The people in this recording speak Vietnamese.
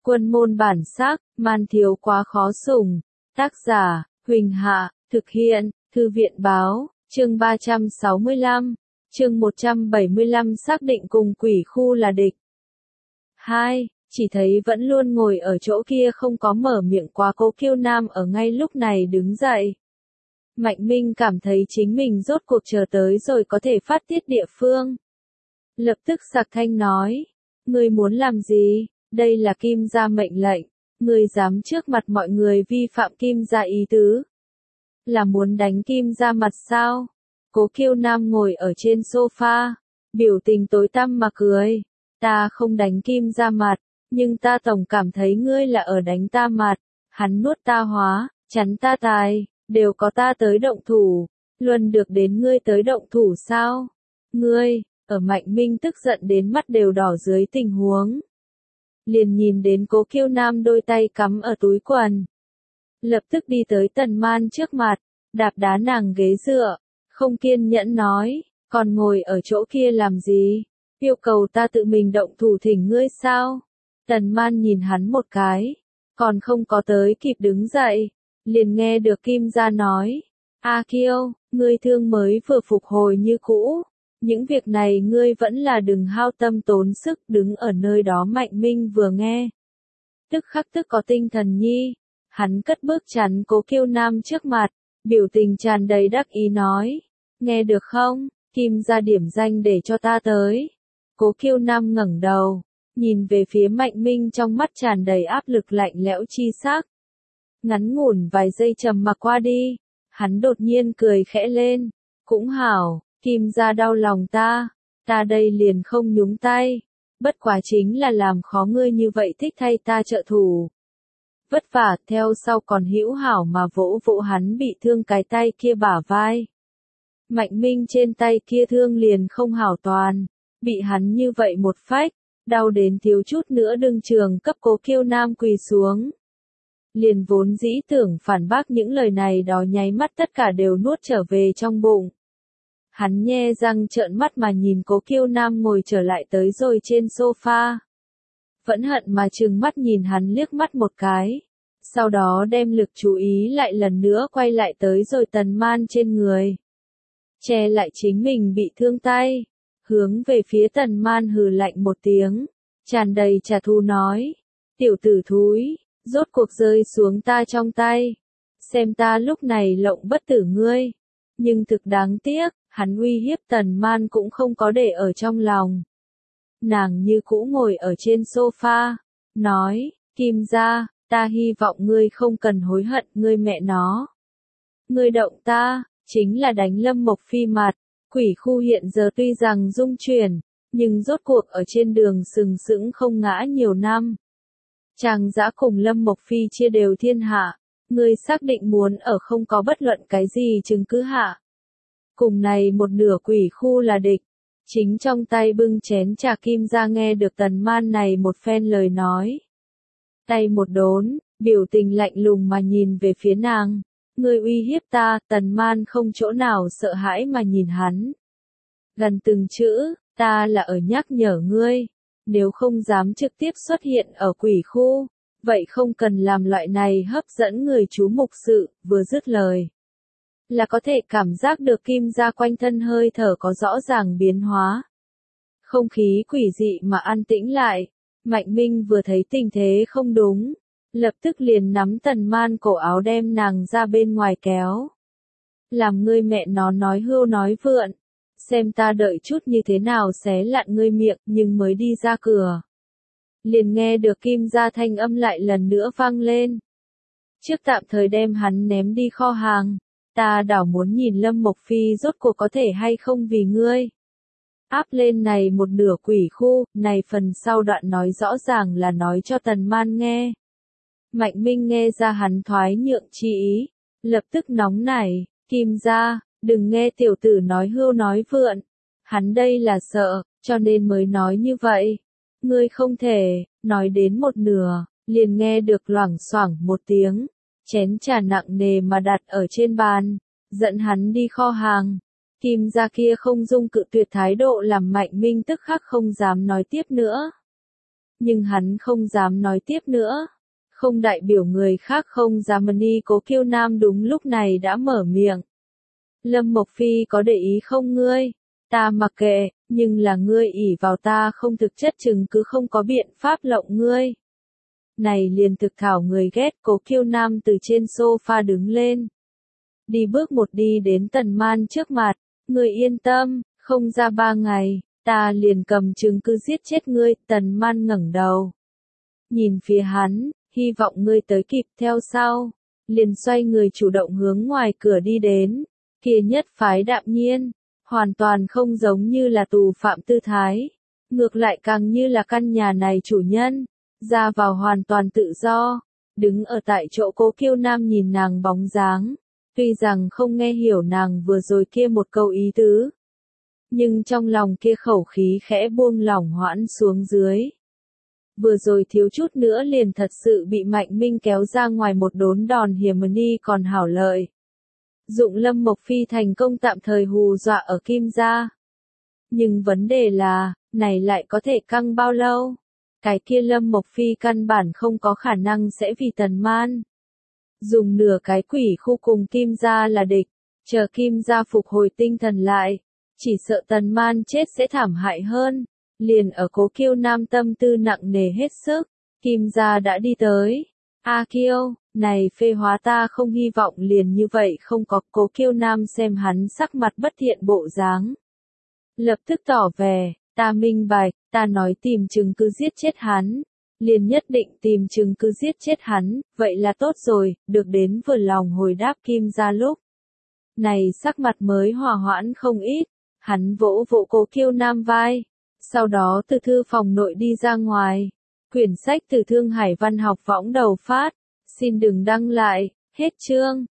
Quân môn bản sắc, man thiếu quá khó sủng. Tác giả, Huỳnh Hạ, thực hiện, Thư viện báo, chương 365, chương 175 xác định cùng quỷ khu là địch. 2. Chỉ thấy vẫn luôn ngồi ở chỗ kia không có mở miệng quá Cố Kiêu Nam ở ngay lúc này đứng dậy. Mạnh Minh cảm thấy chính mình rốt cuộc chờ tới rồi có thể phát tiết địa phương. Lập tức sặc thanh nói, ngươi muốn làm gì, đây là Kim gia mệnh lệnh, ngươi dám trước mặt mọi người vi phạm Kim gia ý tứ. Là muốn đánh Kim gia mặt sao? Cố Kiêu Nam ngồi ở trên sofa, biểu tình tối tăm mà cười, ta không đánh Kim gia mặt, nhưng ta tổng cảm thấy ngươi là ở đánh ta mặt, hắn nuốt ta hóa, chắn ta tài, đều có ta tới động thủ, luôn được đến ngươi tới động thủ sao? Ngươi, ở Mạnh Minh tức giận đến mắt đều đỏ dưới tình huống. Liền nhìn đến Cố Kiêu Nam đôi tay cắm ở túi quần. Lập tức đi tới Tần Man trước mặt, đạp đá nàng ghế dựa, không kiên nhẫn nói, còn ngồi ở chỗ kia làm gì? Yêu cầu ta tự mình động thủ thỉnh ngươi sao? Tần Man nhìn hắn một cái, còn không có tới kịp đứng dậy, liền nghe được Kim gia nói, A Kiêu, ngươi thương mới vừa phục hồi như cũ, những việc này ngươi vẫn là đừng hao tâm tốn sức đứng ở nơi đó. Mạnh Minh vừa nghe, tức khắc tức có tinh thần nhi, hắn cất bước chắn Cố Kiêu Nam trước mặt, biểu tình tràn đầy đắc ý nói, nghe được không, Kim gia điểm danh để cho ta tới. Cố Kiêu Nam ngẩng đầu, nhìn về phía Mạnh Minh trong mắt tràn đầy áp lực lạnh lẽo chi sắc. Ngắn ngủn vài giây trầm mặc qua đi, hắn đột nhiên cười khẽ lên, cũng hảo, Kim gia đau lòng ta đây liền không nhúng tay, bất quá chính là làm khó ngươi như vậy thích thay ta trợ thủ. Vất vả, theo sau còn hữu hảo mà vỗ vỗ hắn bị thương cái tay kia bả vai. Mạnh Minh trên tay kia thương liền không hảo toàn, bị hắn như vậy một phách, đau đến thiếu chút nữa đương trường cấp Cố Kiêu Nam quỳ xuống. Liền vốn dĩ tưởng phản bác những lời này đó nháy mắt tất cả đều nuốt trở về trong bụng. Hắn nhe răng trợn mắt mà nhìn Cố Kiêu Nam ngồi trở lại tới rồi trên sofa. Vẫn hận mà trừng mắt nhìn hắn liếc mắt một cái. Sau đó đem lực chú ý lại lần nữa quay lại tới rồi Tần Man trên người. Che lại chính mình bị thương tay. Hướng về phía Tần Man hừ lạnh một tiếng. Tràn đầy trả thù nói. Tiểu tử thúi, rốt cuộc rơi xuống ta trong tay. Xem ta lúc này lộng bất tử ngươi. Nhưng thực đáng tiếc, hắn uy hiếp Tần Man cũng không có để ở trong lòng. Nàng như cũ ngồi ở trên sofa, nói, Kim gia, ta hy vọng ngươi không cần hối hận ngươi mẹ nó. Ngươi động ta, chính là đánh Lâm Mộc Phi mặt, quỷ khu hiện giờ tuy rằng dung chuyển, nhưng rốt cuộc ở trên đường sừng sững không ngã nhiều năm. Chàng dã cùng Lâm Mộc Phi chia đều thiên hạ, ngươi xác định muốn ở không có bất luận cái gì chứng cứ hạ. Cùng này một nửa quỷ khu là địch. Chính trong tay bưng chén trà Kim gia nghe được Tần Man này một phen lời nói. Tay một đốn, biểu tình lạnh lùng mà nhìn về phía nàng. Ngươi uy hiếp ta, Tần Man không chỗ nào sợ hãi mà nhìn hắn. Gần từng chữ, ta là ở nhắc nhở ngươi. Nếu không dám trực tiếp xuất hiện ở quỷ khu, vậy không cần làm loại này hấp dẫn người chú mục sự. Vừa dứt lời, là có thể cảm giác được Kim gia quanh thân hơi thở có rõ ràng biến hóa. Không khí quỷ dị mà an tĩnh lại, Mạnh Minh vừa thấy tình thế không đúng, lập tức liền nắm Tần Man cổ áo đem nàng ra bên ngoài kéo. Làm ngươi mẹ nó nói hưu nói vượn, xem ta đợi chút như thế nào xé lạn ngươi miệng, nhưng mới đi ra cửa. Liền nghe được Kim gia thanh âm lại lần nữa vang lên. Trước tạm thời đem hắn ném đi kho hàng. Ta đảo muốn nhìn Lâm Mộc Phi rốt cuộc có thể hay không vì ngươi. Áp lên này một nửa quỷ khu, này phần sau đoạn nói rõ ràng là nói cho Tần Man nghe. Mạnh Minh nghe ra hắn thoái nhượng chi ý, lập tức nóng nảy, Kim gia, đừng nghe tiểu tử nói hưu nói vượn. Hắn đây là sợ, cho nên mới nói như vậy. Ngươi không thể, nói đến một nửa, liền nghe được loảng xoảng một tiếng. Chén trà nặng nề mà đặt ở trên bàn, dẫn hắn đi kho hàng. Kim gia kia không dung cự tuyệt thái độ làm Mạnh Minh tức khắc không dám nói tiếp nữa. nhưng hắn không dám nói tiếp nữa. Không đại biểu người khác không dám đi, Cố Kiêu Nam đúng lúc này đã mở miệng. Lâm Mộc Phi có để ý không ngươi? Ta mặc kệ, nhưng là ngươi ỷ vào ta không thực chất chừng cứ không có biện pháp lộng ngươi. Này liền thực thảo người ghét. Cố Kiêu Nam từ trên sofa đứng lên. Đi bước một đi đến Tần Man trước mặt. Ngươi yên tâm, không ra 3 ngày, ta liền cầm chứng cứ giết chết ngươi. Tần Man ngẩng đầu. Nhìn phía hắn, hy vọng ngươi tới kịp theo sau. Liền xoay người chủ động hướng ngoài cửa đi đến. Kia nhất phái đạm nhiên, hoàn toàn không giống như là tù phạm tư thái. Ngược lại càng như là căn nhà này chủ nhân. Ra vào hoàn toàn tự do. Đứng ở tại chỗ Cố Kiêu Nam nhìn nàng bóng dáng. Tuy rằng không nghe hiểu nàng vừa rồi kia một câu ý tứ. Nhưng trong lòng kia khẩu khí khẽ buông lỏng hoãn xuống dưới. Vừa rồi thiếu chút nữa liền thật sự bị Mạnh Minh kéo ra ngoài một đốn đòn hiểm ni còn hảo lợi. Dụng Lâm Mộc Phi thành công tạm thời hù dọa ở Kim gia. Nhưng vấn đề là, này lại có thể căng bao lâu? Cái kia Lâm Mộc Phi căn bản không có khả năng sẽ vì Tần Man. Dùng nửa cái quỷ khu cùng Kim gia là địch, chờ Kim gia phục hồi tinh thần lại. Chỉ sợ Tần Man chết sẽ thảm hại hơn. Liền ở Cố Kiêu Nam tâm tư nặng nề hết sức, Kim gia đã đi tới. A Kiêu, này phê hóa ta không hy vọng liền như vậy không có. Cố Kiêu Nam xem hắn sắc mặt bất thiện bộ dáng. Lập tức tỏ vẻ, ta minh bạch, ta nói tìm chứng cứ giết chết hắn. Liền nhất định tìm chứng cứ giết chết hắn, vậy là tốt rồi, được đến vừa lòng hồi đáp Kim gia lúc. Này sắc mặt mới hòa hoãn không ít, hắn vỗ vỗ Cố Kiêu Nam vai. Sau đó từ thư phòng nội đi ra ngoài. Quyển sách từ Thương Hải Văn học võng đầu phát. Xin đừng đăng lại. Hết chương.